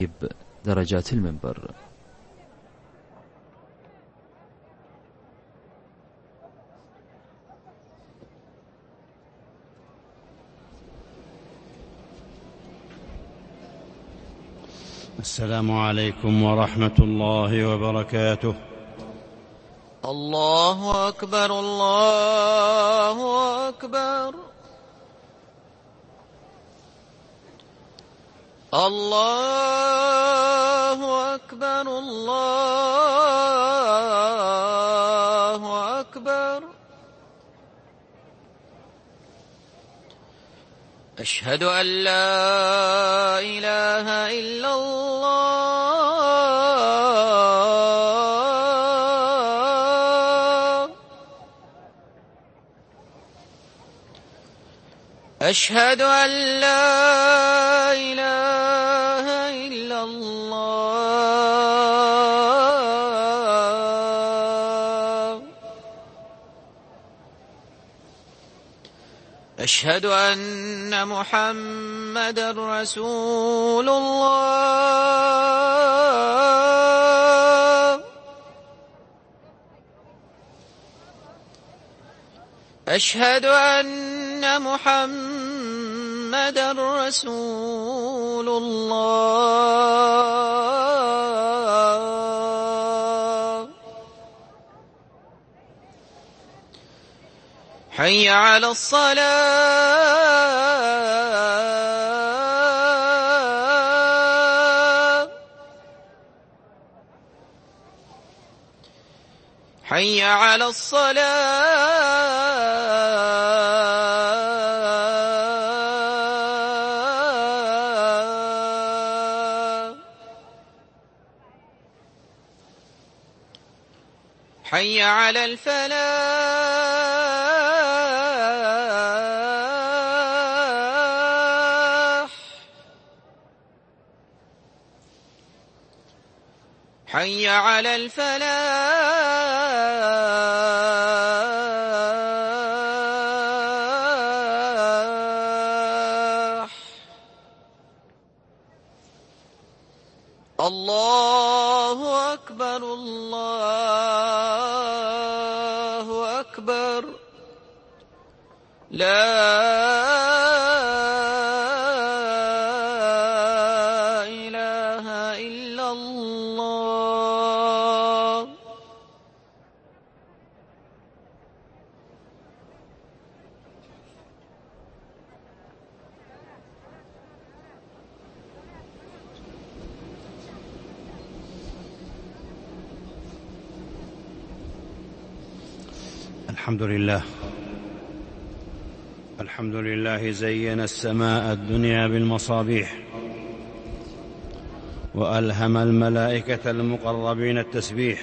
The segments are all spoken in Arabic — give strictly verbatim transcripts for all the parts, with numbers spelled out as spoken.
درجات المنبر. السلام عليكم ورحمة الله وبركاته. الله أكبر الله أكبر الله أكبر الله أكبر. أشهد أن لا إله إلا الله. أشهد أن لا إله إلا الله. أشهد أن محمدًا رسول الله. أشهد أن محمدًا رسول الله. حي على الصلاة. حي على الصلاة. حي على الفلاح. حي على الفلاح. الله أكبر الله أكبر. لا إله إلا الله. الحمد لله الحمد لله زين السماء الدنيا بالمصابيح، وألهم الملائكة المقربين التسبيح.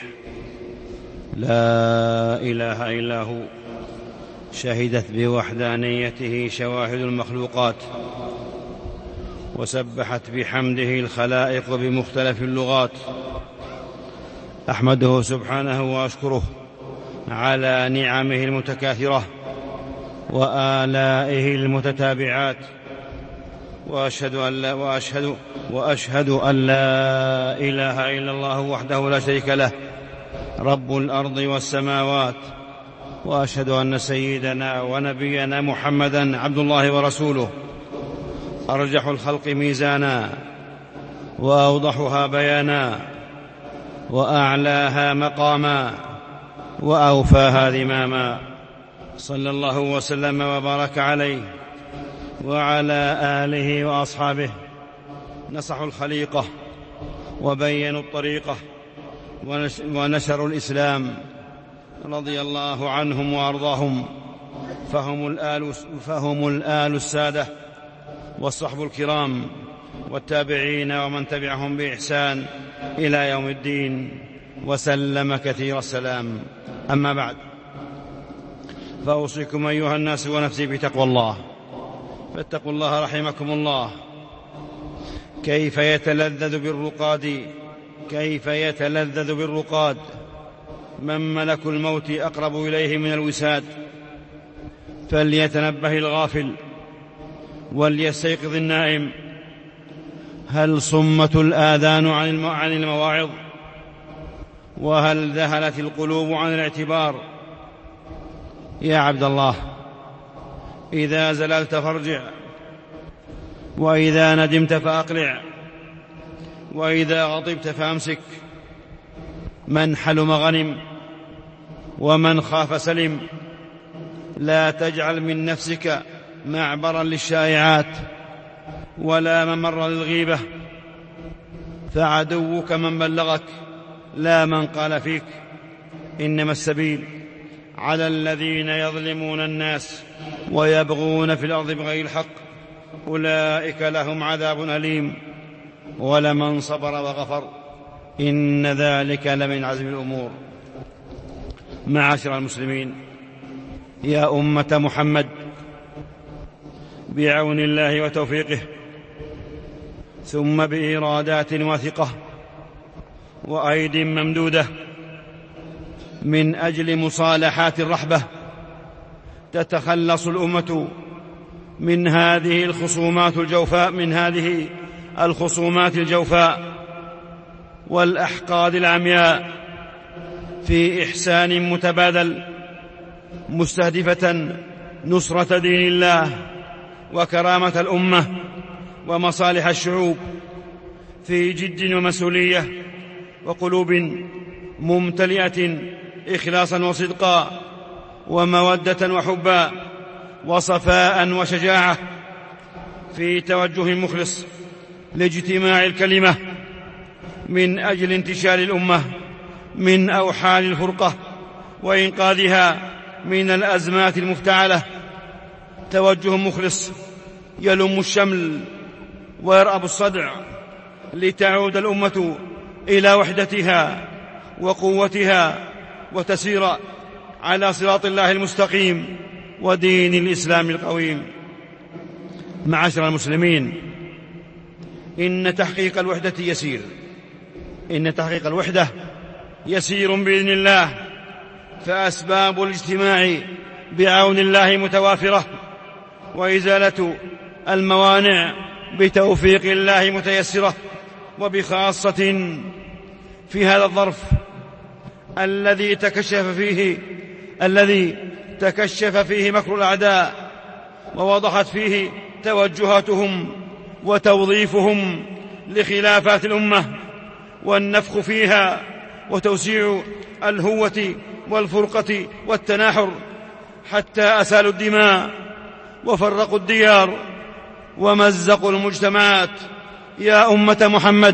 لا إله إلا هو، شهدت بوحدانيته شواهد المخلوقات، وسبحت بحمده الخلائق بمختلف اللغات. أحمده سبحانه وأشكره على نعمه المتكاثرة وآلائه المتتابعات، وأشهد أن لا وأشهد وأشهد أن لا إله إلا الله وحده لا شريك له، رب الأرض والسماوات. وأشهد أن سيدنا ونبينا محمدًا عبد الله ورسوله، أرجح الخلق ميزانا وأوضحها بيانا وأعلاها مقاما وأوفاها ذماما. صلى الله وسلم وبارك عليه وعلى آله وأصحابه. نصحوا الخليقة وبينوا الطريقة ونشروا الإسلام، رضي الله عنهم وأرضاهم. فهم الآل, فهم الآل السادة والصحب الكرام والتابعين ومن تبعهم بإحسان إلى يوم الدين، وسلم كثير السلام. أما بعد، فأوصيكم أيها الناس ونفسي بتقوى الله، فاتقوا الله رحمكم الله. كيف يتلذذ بالرقاد كيف يتلذذ بالرقاد من ملك الموت أقرب إليه من الوساد. فليتنبه الغافل وليستيقظ النائم. هل صمت الآذان عن المواعظ؟ وهل ذهلت القلوب عن الاعتبار؟ يا عبد الله، إذا زللت فارجع، وإذا ندمت فأقلع، وإذا غضبت فأمسك. من حلم غنم، ومن خاف سلم. لا تجعل من نفسك معبرا للشائعات ولا ممر للغيبة، فعدوك من بلغك لا من قال فيك. إنما السبيل على الذين يظلمون الناس ويبغون في الأرض بغير الحق، أولئك لهم عذاب أليم. ولمن صبر وغفر إن ذلك لمن عزم الأمور. معاشر المسلمين، يا أمة محمد، بعون الله وتوفيقه، ثم بإرادات واثقة وأيد ممدودة، من أجل مصالحات الرحبة، تتخلص الأمة من هذه الخصومات الجوفاء من هذه الخصومات الجوفاء والأحقاد العمياء، في إحسان متبادل، مستهدفة نصرة دين الله وكرامة الأمة ومصالح الشعوب، في جد ومسؤولية وقلوب ممتلئة إخلاصا وصدقا ومودة وحبا وصفاء وشجاعة، في توجه مخلص لاجتماع الكلمة من أجل انتشال الأمة من أوحال الفرقة وإنقاذها من الأزمات المفتعلة. توجه مخلص يلم الشمل ويرأب الصدع، لتعود الأمة إلى وحدتها وقوتها، وتسير على صراط الله المستقيم ودين الإسلام القويم. معاشر المسلمين، إن تحقيق الوحدة يسير إن تحقيق الوحدة يسير بإذن الله، فأسباب الاجتماع بعون الله متوافرة، وإزالة الموانع بتوفيق الله متيسرة، وبخاصة في هذا الظرف الذي تكشف فيه الذي تكشف فيه مكر الأعداء، ووضحت فيه توجهاتهم وتوظيفهم لخلافات الأمة والنفخ فيها وتوسيع الهوة والفرقة والتناحر، حتى أسالوا الدماء وفرقوا الديار ومزقوا المجتمعات. يا أمة محمد،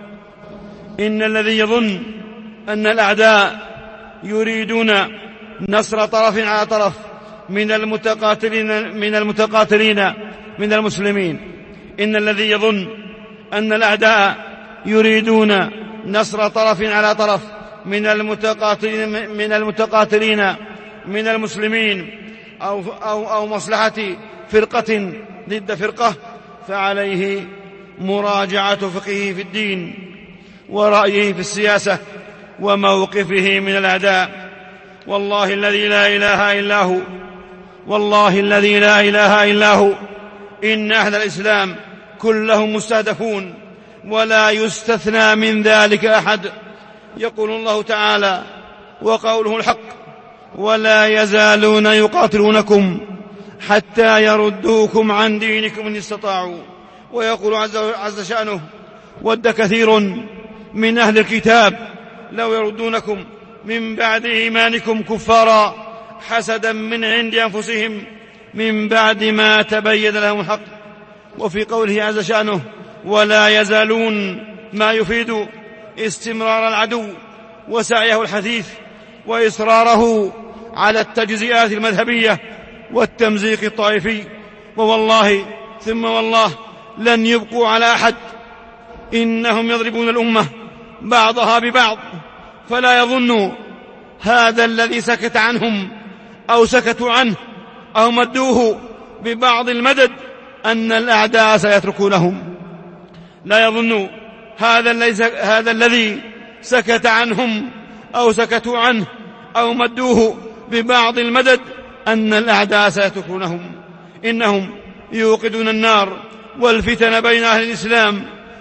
إن الذي يظن أن الأعداء يريدون نصر طرف على طرف من المتقاتلين من المتقاتلين من المسلمين إن الذي يظن أن الأعداء يريدون نصر طرف على طرف من المتقاتلين من المتقاتلين من المسلمين أو أو أو مصلحة فرقة ضد فرقة، فعليه مراجعة فقهه في الدين ورأيه في السياسة وموقفه من الأعداء. والله الذي لا إله إلا هو والله الذي لا إله إلا هو إن أهل الإسلام كلهم مستهدفون، ولا يستثنى من ذلك أحد. يقول الله تعالى وقوله الحق: ولا يزالون يقاتلونكم حتى يردوكم عن دينكم إن استطاعوا. ويقول عز شأنه: ود كثير من أهل الكتاب لو يردونكم من بعد إيمانكم كفارا حسدا من عند أنفسهم من بعد ما تبين لهم الحق. وفي قوله عز شأنه: ولا يزالون، ما يفيد استمرار العدو وسعيه الحثيث وإصراره على التجزئات المذهبية والتمزيق الطائفي. ووالله ثم والله لن يبقوا على أحد، إنهم يضربون الأمة بعضها ببعض. فلا يظن هذا الذي سكت عنهم أو سكتوا عنه أو مدوه ببعض المدد أن الأعداء سيتركونهم. لا يظن هذا, هذا الذي سكت عنهم أو سكتوا عنه أو مدوه ببعض المدد أن الأعداء سيتركونهم. إنهم يوقدون النار والفتن بين أهل الإسلام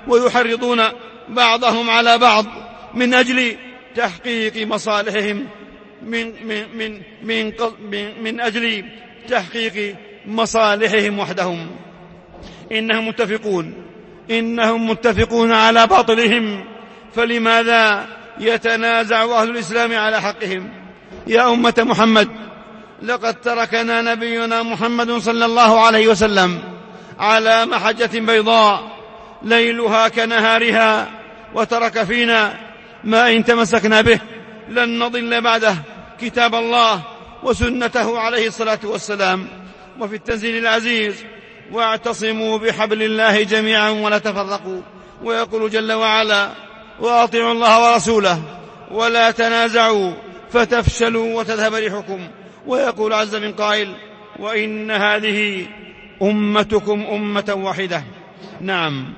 ويحرضون بعضهم على بعض من أجل تحقيق مصالحهم من, من, من, من, من, من أجل تحقيق مصالحهم وحدهم. إنهم متفقون إنهم متفقون على باطلهم، فلماذا يتنازع أهل الإسلام على حقهم؟ يا أمة محمد، لقد تركنا نبينا محمد صلى الله عليه وسلم على محجة بيضاء ليلها كنهارها، وترك فينا ما إن تمسكنا به لن نضل بعده كتاب الله وسنته عليه الصلاة والسلام. وفي التنزيل العزيز: واعتصموا بحبل الله جميعا ولا تفرقوا. ويقول جل وعلا: وأطيعوا الله ورسوله ولا تنازعوا فتفشلوا وتذهب ريحكم. ويقول عز من قائل: وإن هذه أمتكم أمة واحدة. نعم،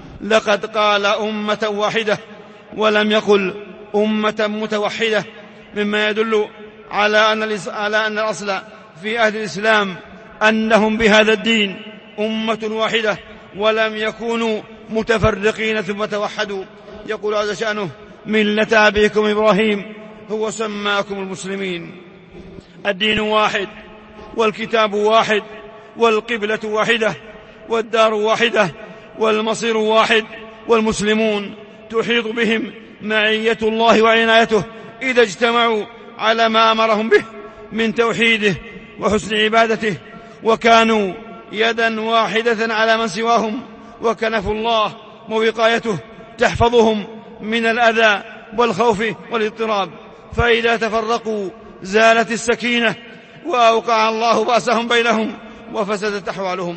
لقد قال أمة واحدة ولم يقل أمة متوحدة، مما يدل على أن الأصل في أهل الإسلام أنهم بهذا الدين أمة واحدة ولم يكونوا متفرقين ثم توحدوا. يقول عز شأنه: ملة أبيكم إبراهيم هو سماكم المسلمين. الدين واحد، والكتاب واحد، والقبلة واحدة، والدار واحدة، والمصير واحد، والمسلمون تحيط بهم معية الله وعنايته إذا اجتمعوا على ما أمرهم به من توحيده وحسن عبادته، وكانوا يدا واحدة على من سواهم، وكنف الله ووقايته تحفظهم من الأذى والخوف والاضطراب. فإذا تفرقوا زالت السكينة وأوقع الله بأسهم بينهم وفسدت أحوالهم.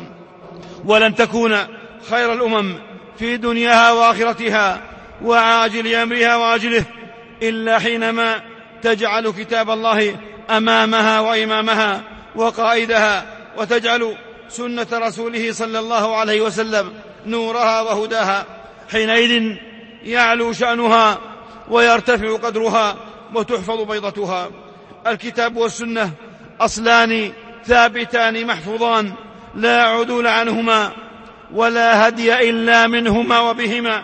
ولن تكون خير الأمم في دنياها وآخرتها وعاجل أمرها وعاجله إلا حينما تجعل كتاب الله أمامها وإمامها وقائدها، وتجعل سنة رسوله صلى الله عليه وسلم نورها وهداها. حينئذ يعلو شأنها ويرتفع قدرها وتحفظ بيضتها. الكتاب والسنة أصلان ثابتان محفوظان لا عدول عنهما ولا هدي إلا منهما وبهما،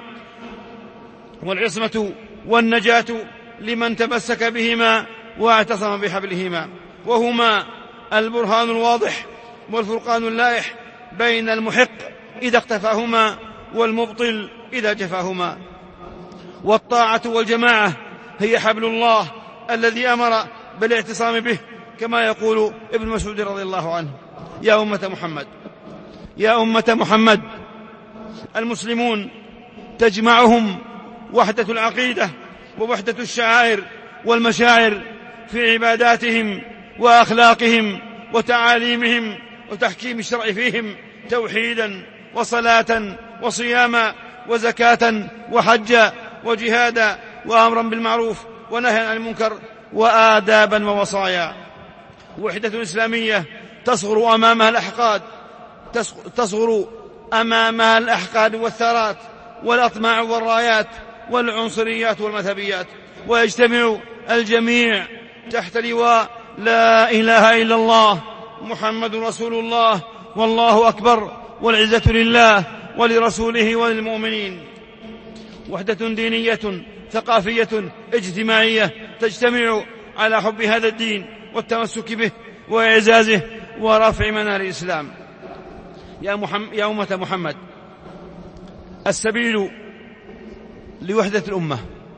والعصمة والنجاة لمن تمسك بهما واعتصم بحبلهما، وهما البرهان الواضح والفرقان اللائح بين المحق إذا اقتفاهما والمبطل إذا جفاهما. والطاعة والجماعة هي حبل الله الذي أمر بالاعتصام به، كما يقول ابن مسعود رضي الله عنه: يا أمة محمد يا أمة محمد المسلمون تجمعهم وحدة العقيدة ووحدة الشعائر والمشاعر في عباداتهم وأخلاقهم وتعاليمهم وتحكيم الشرع فيهم، توحيدا وصلاة وصياما وزكاة وحجا وجهادا وأمرا بالمعروف ونهيا عن المنكر وآدابا ووصايا. وحدة إسلامية تصغر أمامها الأحقاد تصغر أمامها الأحقاد والثارات والأطماع والرايات والعنصريات والمذهبيات، ويجتمع الجميع تحت لواء لا إله إلا الله محمد رسول الله والله أكبر والعزة لله ولرسوله وللمؤمنين. وحدة دينية ثقافية اجتماعية تجتمع على حب هذا الدين والتمسك به وإعزازه ورفع منار الإسلام. يا, محمد يا أمة محمد، السبيل لوحدة الأمة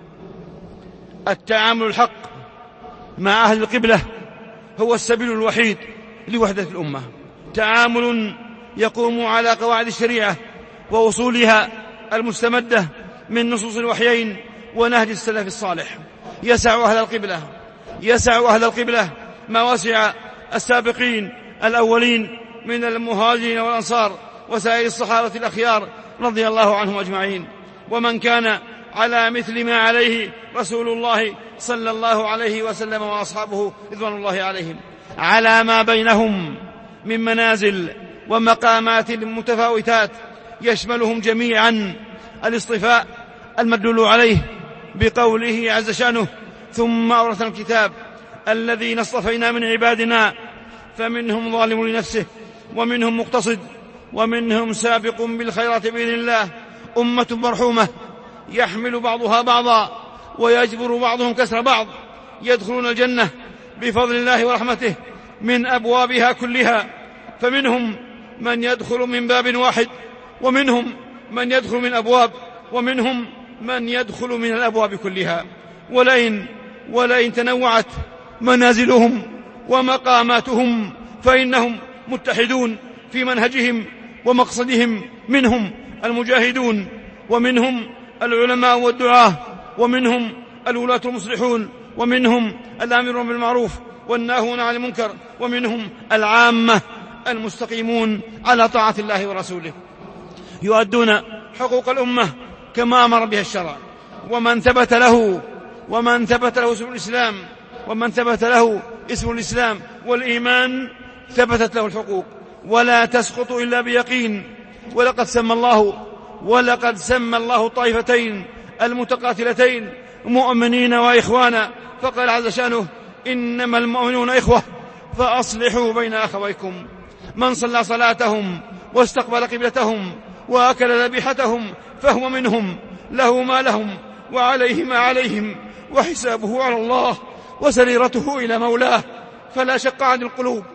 التعامل الحق مع أهل القبلة هو السبيل الوحيد لوحدة الأمة، تعامل يقوم على قواعد الشريعة وأصولها المستمدة من نصوص الوحيين ونهج السلف الصالح. يسع أهل القبلة يسع أهل القبلة ما وسع السابقين الأولين من المهاجرين والأنصار وسائر الصحابة الأخيار رضي الله عنهم أجمعين، ومن كان على مثل ما عليه رسول الله صلى الله عليه وسلم وأصحابه رضوان الله عليهم، على ما بينهم من منازل ومقامات متفاوتات يشملهم جميعا الاصطفاء المدلول عليه بقوله عز شأنه: ثم أورثنا الكتاب الذين اصطفينا من عبادنا فمنهم ظالم لنفسه ومنهم مقتصد ومنهم سابق بالخيرات بإذن الله أمة مرحومة يحمل بعضها بعضا ويجبر بعضهم كسر بعض، يدخلون الجنة بفضل الله ورحمته من أبوابها كلها، فمنهم من يدخل من باب واحد، ومنهم من يدخل من أبواب، ومنهم من يدخل من الأبواب كلها. ولئن, ولئن تنوعت منازلهم ومقاماتهم فإنهم متحدون في منهجهم ومقصدهم، منهم المجاهدون، ومنهم العلماء والدعاة، ومنهم الولاة المصلحون، ومنهم الآمرون بالمعروف والناهون عن المنكر، ومنهم العامة المستقيمون على طاعة الله ورسوله، يؤدون حقوق الأمة كما أمر بها الشرع. ومن ثبت له ومن ثبت له اسم الإسلام ومن ثبت له اسم الإسلام والإيمان ثبتت له الحقوق، ولا تسقط إلا بيقين. ولقد سمى الله ولقد سمى الله الطائفتين المتقاتلتين مؤمنين وإخوانا، فقال عز شأنه: إنما المؤمنون إخوة فأصلحوا بين أخويكم. من صلى صلاتهم واستقبل قبلتهم وأكل ذبيحتهم فهو منهم، له ما لهم وعليه ما عليهم، وحسابه على الله وسريرته إلى مولاه. فلا شق عن القلوب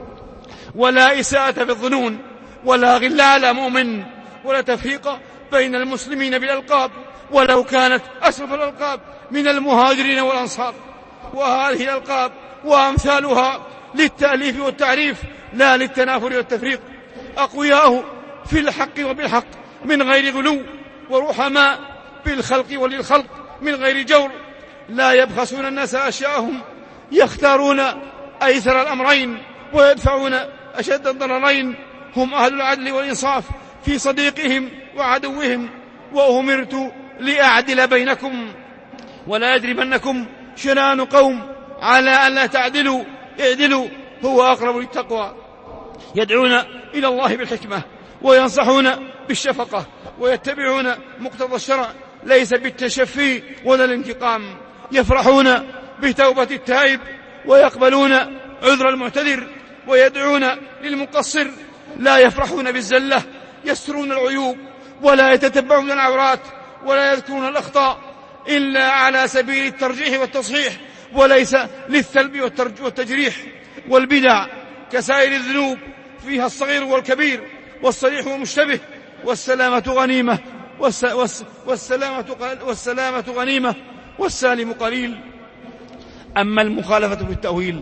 ولا إساءة بالظنون ولا غل على مؤمن ولا تفريق بين المسلمين بالألقاب، ولو كانت أشرف الألقاب من المهاجرين والأنصار. وهذه الألقاب وأمثالها للتأليف والتعريف لا للتنافر والتفريق. أقوياء في الحق وبالحق من غير غلو، ورحماء بالخلق وللخلق من غير جور، لا يبخسون الناس أشياءهم، يختارون أيسر الأمرين ويدفعون أشد الضررين. هم أهل العدل والإنصاف في صديقهم وعدوهم. وأمرت لأعدل بينكم ولا يجرمنكم شنآن قوم على أن لا تعدلوا، اعدلوا هو أقرب للتقوى. يدعون إلى الله بالحكمة وينصحون بالشفقة ويتبعون مقتضى الشرع ليس بالتشفي ولا الانتقام. يفرحون بتوبة التائب ويقبلون عذر المعتذر ويدعون للمقصر. لا يفرحون بالزلة، يسترون العيوب ولا يتتبعون العورات ولا يذكرون الأخطاء إلا على سبيل الترجيح والتصحيح وليس للثلب والتجريح. والبدع كسائر الذنوب فيها الصغير والكبير والصريح والمشتبه، والسلامة غنيمة والسلامة, والسلامة غنيمة والسالم قليل. أما المخالفة بالتأويل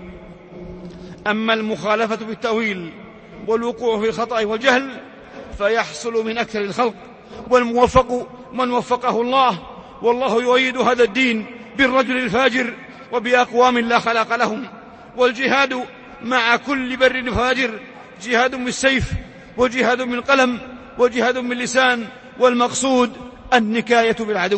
أما المخالفة بالتأويل والوقوع في الخطأ والجهل فيحصل من أكثر الخلق، والموفق من وفقه الله، والله يؤيد هذا الدين بالرجل الفاجر وبأقوام لا خلاق لهم. والجهاد مع كل بر فاجر جهاد بالسيف وجهاد بالقلم وجهاد باللسان، والمقصود النكاية بالعدو.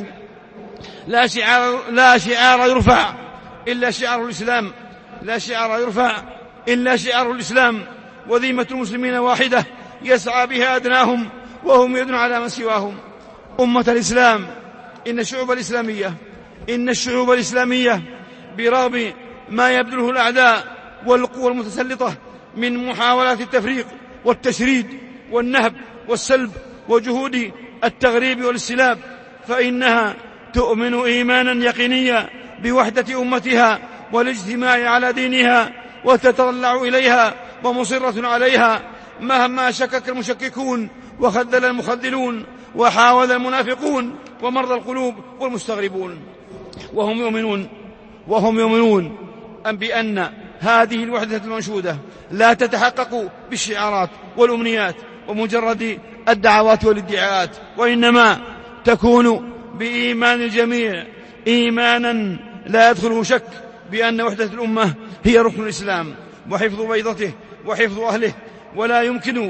لا شعار, لا شعار يرفع إلا شعار الإسلام لا شعار يرفع إلا شعار الإسلام، وذمة المسلمين واحدة يسعى بها أدناهم وهم يدنون على من سواهم. أمة الإسلام، إن الشعوب الإسلامية إن الشعوب الإسلامية برغم ما يبذله الأعداء والقوى المتسلطة من محاولات التفريق والتشريد والنهب والسلب وجهود التغريب والاستلاب، فإنها تؤمن إيمانا يقينيا بوحدة أمتها والاجتماع على دينها، وتتطلع إليها ومصرة عليها مهما شكك المشككون وخذل المخذلون وحاول المنافقون ومرضى القلوب والمستغربون. وهم يؤمنون وهم يؤمنون أن بأن هذه الوحدة المنشودة لا تتحقق بالشعارات والأمنيات ومجرد الدعوات والادعاءات، وإنما تكون بإيمان الجميع إيمانا لا يدخله شك بأن وحدة الأمة هي ركن الإسلام وحفظ بيضته وحفظ أهله. ولا يمكن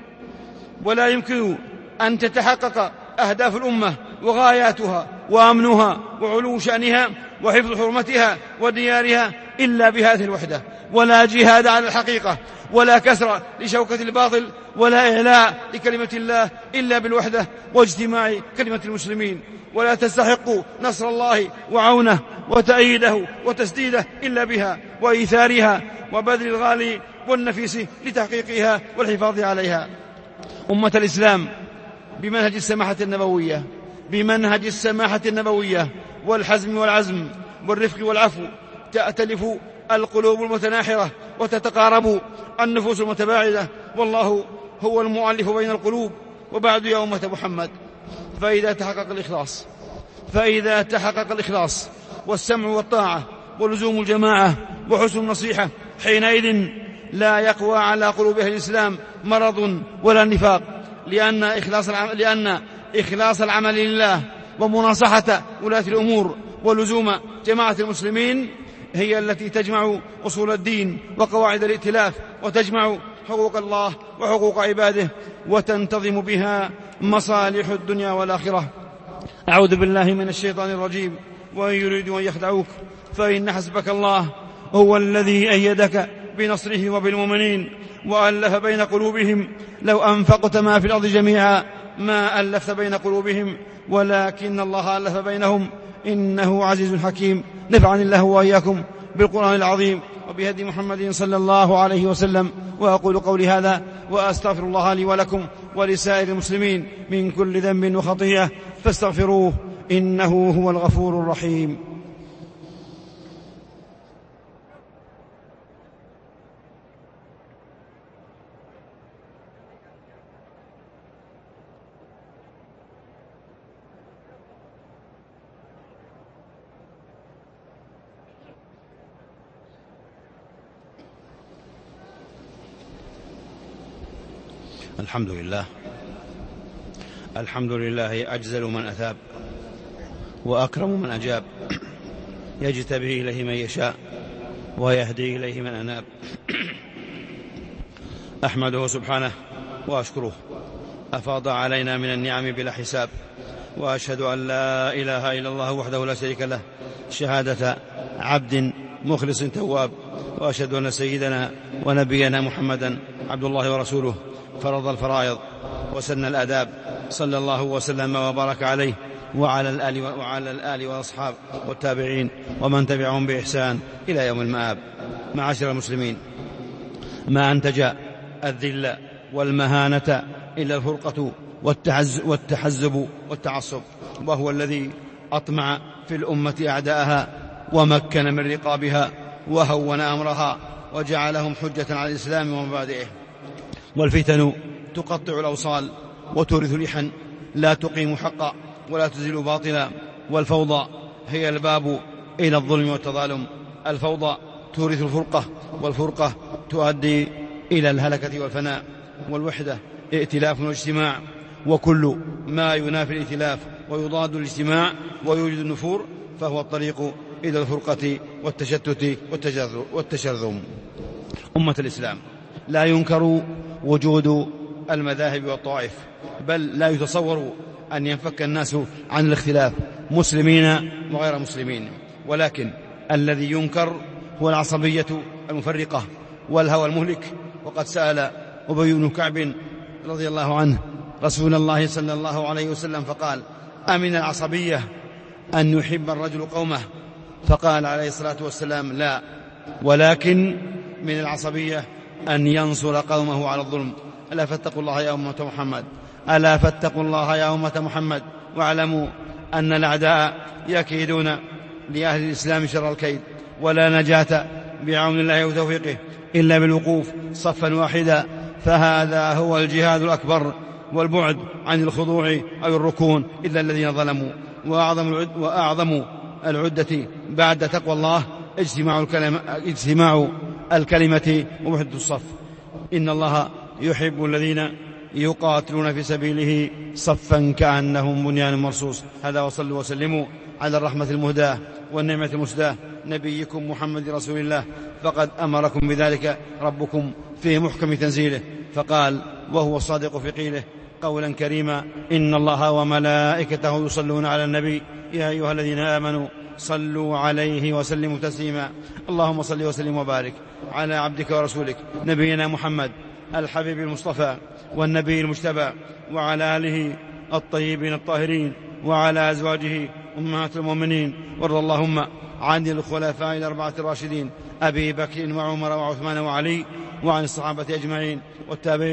ولا يمكن أن تتحقق أهداف الأمة وغاياتها وأمنها وعلو شأنها وحفظ حرمتها وديارها إلا بهذه الوحدة. ولا جهاد على الحقيقة ولا كسر لشوكة الباطل ولا إعلاء لكلمة الله إلا بالوحدة واجتماع كلمة المسلمين. ولا تستحق نصر الله وعونه وتأييده وتسديده إلا بها وإيثارها وبذل الغالي والنفيس لتحقيقها والحفاظ عليها. أمة الإسلام، بمنهج السماحة النبوية بمنهج السماحة النبوية والحزم والعزم والرفق والعفو تأتلف القلوب المتناحرة وتتقارب النفوس المتباعدة، والله هو المؤلف بين القلوب. وبعد يا أمة محمد، فإذا تحقق الإخلاص فإذا تحقق الإخلاص والسمع والطاعة ولزوم الجماعة وحسن النصيحة، حينئذ لا يقوى على قلوب أهل الإسلام مرض ولا نفاق، لأن إخلاص العمل, لأن إخلاص العمل لله ومناصحة ولاة الأمور ولزوم جماعة المسلمين هي التي تجمع أصول الدين وقواعد الائتلاف، وتجمع حقوق الله وحقوق عباده، وتنتظم بها مصالح الدنيا والآخرة. أعوذ بالله من الشيطان الرجيم. وإن يريدوا أن يخدعوك فإن حسبك الله هو الذي أيدك بنصره وبالمؤمنين وألف بين قلوبهم لو أنفقت ما في الأرض جميعا ما ألفت بين قلوبهم ولكن الله ألف بينهم إنه عزيز حكيم. نفعني الله وإياكم بالقرآن العظيم وبهدي محمد صلى الله عليه وسلم. وأقول قولي هذا وأستغفر الله لي ولكم ولسائر المسلمين من كل ذنب وخطيئة فاستغفروه إنه هو الغفور الرحيم. الحمد لله الحمد لله أجزل من أثاب وأكرم من أجاب، يجتبي إليه من يشاء ويهدي إليه من أناب. أحمده سبحانه وأشكره، أفاض علينا من النعم بلا حساب، وأشهد أن لا إله إلا الله وحده لا شريك له شهادة عبد مخلص تواب، وأشهد أن سيدنا ونبينا محمدا عبد الله ورسوله فرض الفرائض وسن الآداب، صلى الله وسلم وبارك عليه وعلى الآل وعلى الآل والأصحاب والتابعين ومن تبعهم بإحسان إلى يوم المآب. معاشر المسلمين، ما أنتج الذل والمهانة إلا الفرقة والتحزب والتعصب، وهو الذي أطمع في الأمة أعداءها ومكن من رقابها وهون أمرها وجعلهم حجة على الإسلام ومبادئه. والفتن تقطع الأوصال وتورث لحا لا تقيم حقا ولا تزيل باطلا، والفوضى هي الباب إلى الظلم والتظالم. الفوضى تورث الفرقة، والفرقة تؤدي إلى الهلكة والفناء. والوحدة ائتلاف واجتماع، وكل ما ينافي الائتلاف ويضاد الاجتماع ويوجد النفور فهو الطريق إلى الفرقة والتشتت والتشرذم. أمة الإسلام، لا ينكر وجود المذاهب والطوائف، بل لا يتصور أن ينفك الناس عن الاختلاف مسلمين وغير مسلمين، ولكن الذي ينكر هو العصبية المفرقة والهوى المهلك. وقد سأل أبي بن كعب رضي الله عنه رسول الله صلى الله عليه وسلم فقال: أمن العصبية أن يحب الرجل قومه؟ فقال عليه الصلاة والسلام: لا، ولكن من العصبية أن ينصر قومه على الظلم. ألا فاتقوا الله يا أمة محمد ألا فاتقوا الله يا أمة محمد واعلموا أن الأعداء يكيدون لأهل الإسلام شر الكيد، ولا نجاة بعون الله وتوفيقه إلا بالوقوف صفا واحدا، فهذا هو الجهاد الأكبر والبعد عن الخضوع أو الركون إلا الذين ظلموا. وأعظم, العد وأعظم العدة بعد تقوى الله اجتماع الكلمة, اجتماع الكلمة ووحدة الصف. إن الله يحب الذين يقاتلون في سبيله صفا كأنهم بنيان مرصوص. هذا وصلوا وسلموا على الرحمة المهداة والنعمة المسداة نبيكم محمد رسول الله، فقد أمركم بذلك ربكم في محكم تنزيله، فقال وهو الصادق في قيله قولا كريما: إن الله وملائكته يصلون على النبي يا أيها الذين آمنوا صلوا عليه وسلموا تسليما. اللهم صل وسلم وبارك على عبدك ورسولك نبينا محمد الحبيب المصطفى والنبي المجتبى، وعلى آله الطيبين الطاهرين، وعلى أزواجه أمهات المؤمنين، وارض اللهم عن الخلفاء الأربعة الراشدين أبي بكر وعمر وعثمان وعلي، وعن الصحابة أجمعين والتابعين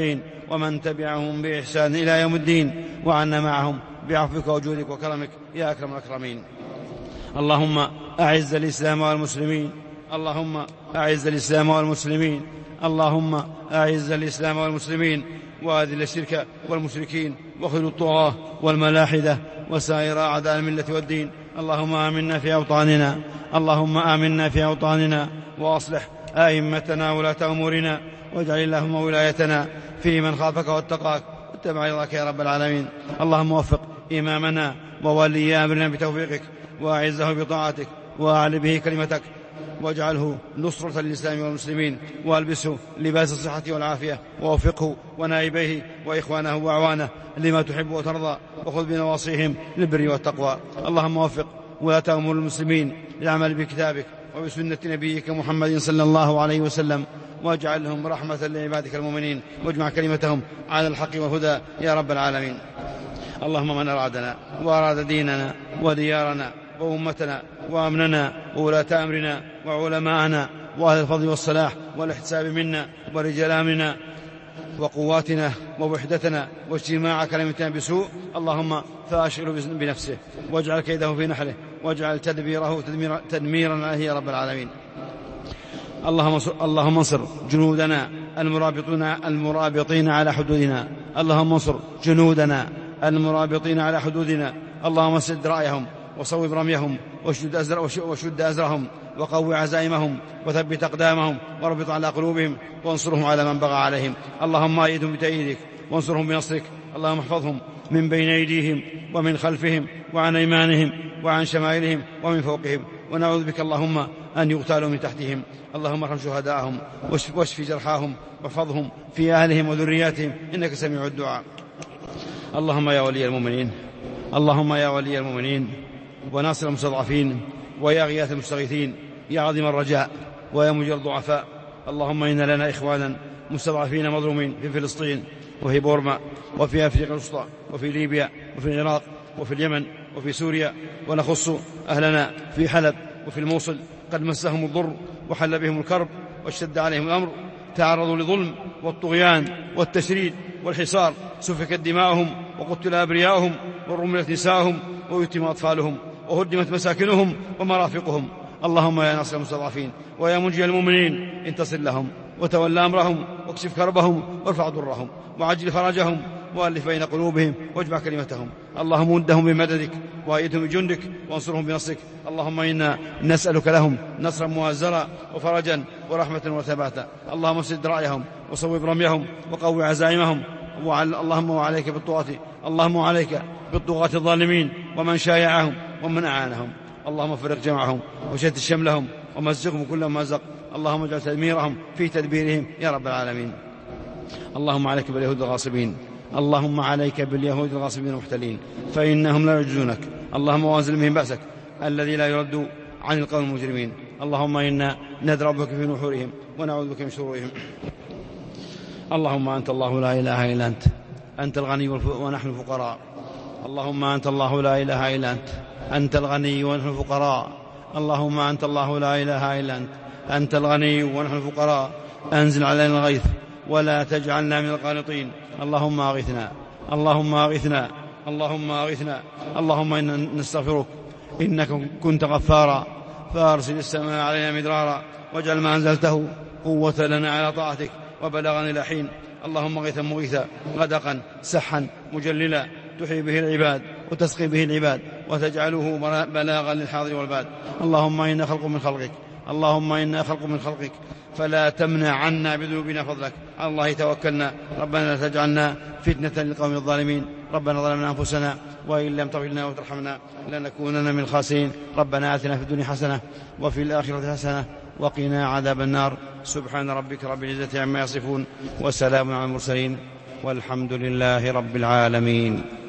ومن تبعهم بإحسان إلى يوم الدين، وعنا معهم بعفوك وجودك وكرمك يا أكرم الأكرمين. اللهم أعز الإسلام والمسلمين، اللهم أعز الإسلام والمسلمين، اللهم أعز الإسلام والمسلمين، وأذل الشرك والمشركين، واخذل الطغاة والملاحدة وسائر أعداء الملة والدين. اللهم آمنا في أوطاننا، اللهم آمنا في أوطاننا، وأصلح أئمتنا ولاة أمورنا، واجعل اللهم ولايتنا في من خافك واتقاك واتبع رضاك يا رب العالمين. اللهم وفق إمامنا وولي أمرنا بتوفيقك، وأعزه بطاعتك، وأعل به كلمتك، واجعله نصرة للإسلام والمسلمين، وألبسه لباس الصحة والعافية، ووفقه ونائبيه وإخوانه وأعوانه لما تحب وترضى، وخذ بنواصيهم للبر والتقوى. اللهم وفق ولاة أمور المسلمين للعمل بكتابك وبسنة نبيك محمد صلى الله عليه وسلم، واجعلهم رحمة لعبادك المؤمنين، واجمع كلمتهم على الحق والهدى يا رب العالمين. اللهم من أرادنا وأراد ديننا وديارنا وأمتنا وأمننا وولاة أمرنا وعلماءنا وأهل الفضل والصلاح والاحتساب منا ورجال أمرنا وقواتنا ووحدتنا واجتماع كلمتنا بسوء، اللهم فأشغل بنفسه، واجعل كيده في نحره، واجعل تدبيره تدمير تدميرا عليه يا رب العالمين. اللهم اللهم انصر جنودنا المرابطين المرابطين على حدودنا، اللهم انصر جنودنا المرابطين على حدودنا، اللهم سد رأيهم وصوب رميهم وشد, أزر وشد أزرهم وقوي عزائمهم وثبت أقدامهم وربط على قلوبهم، وانصرهم على من بغى عليهم. اللهم أيدهم بتأييدك وانصرهم بنصرك. اللهم احفظهم من بين أيديهم ومن خلفهم وعن أيمانهم وعن شمائلهم ومن فوقهم، ونعوذ بك اللهم أن يغتالوا من تحتهم. اللهم ارحم شهداءهم واشف جرحاهم واحفظهم في أهلهم وذرياتهم، إنك سميع الدعاء. اللهم يا ولي المؤمنين، اللهم يا ولي المؤمنين وناصر المستضعفين ويا غياث المستغيثين، يا عظيم الرجاء ويا مجير الضعفاء، اللهم إن لنا إخوانا مستضعفين مظلومين في فلسطين وفي بورما وفي أفريقيا الوسطى وفي ليبيا وفي العراق وفي اليمن وفي سوريا، ونخص أهلنا في حلب وفي الموصل قد مسهم الضر وحل بهم الكرب واشتد عليهم الأمر، تعرضوا لظلم والطغيان والتشريد والحصار، سفكت دماؤهم وقتل أبرياؤهم ورملت نساءهم ويتم أطفالهم وهدمت مساكنهم ومرافقهم. اللهم يا ناصر المستضعفين ويا منجي المؤمنين انتصر لهم وتولى أمرهم واكشف كربهم وارفع ضرهم وعجل فرجهم وألف بين قلوبهم واجمع كلمتهم. اللهم مدهم بمددك وأيدهم بجندك وانصرهم بنصرك. اللهم إنا نسألك لهم نصرا موازرا وفرجا ورحمة وثباتا. اللهم سد رأيهم وصوب رميهم وقوي عزائمهم. اللهم وعليك بالطغاة، اللهم وعليك بالطغاة الظالمين ومن شايعهم ومن أعانهم. اللهم فرق جمعهم وشتت شملهم ومزقهم كل مزق. اللهم اجعل تدميرهم في تدبيرهم يا رب العالمين. اللهم عليك باليهود الغاصبين، اللهم عليك باليهود الغاصبين المحتلين، فإنهم لا يعجزونك. اللهم وانزل بهم بأسك الذي لا يرد عن القوم المجرمين. اللهم إنا ندرأ بك في نحورهم ونعوذ بك من شرورهم. اللهم أنت الله لا إله إلا أنت، أنت الغني ونحن الفقراء. اللهم أنت الله لا إله إلا أنت، أنت الغني ونحن الفقراء. اللهم أنت الله لا إله إلا أنت، أنت الغني ونحن الفقراء. أنزل علينا الغيث ولا تجعلنا من القانطين. اللهم أغثنا، اللهم أغثنا، اللهم أغثنا. اللهم إنا نستغفرك إنك كنت غفارا، فأرسل السماء علينا مدرارا، واجعل ما أنزلته قوة لنا على طاعتك وبلغنا إلى حين. اللهم غيثا مغيثا غدقا سحا مجللا تحيي به العباد وتسقي به العباد وتجعله بلاغا للحاضر والباد. اللهم إنا خلق من خلقك، اللهم إنا خلق من خلقك، فلا تمنع عنا بذنوبنا فضلك. على الله توكلنا، ربنا لا تجعلنا فتنة للقوم الظالمين. ربنا ظلمنا أنفسنا وإن لم تغفر لنا وترحمنا لنكونن من الخاسرين. ربنا آتنا في الدنيا حسنة وفي الآخرة حسنة وقنا عذاب النار. سبحان ربك رب العزة عما يصفون وسلام على المرسلين والحمد لله رب العالمين.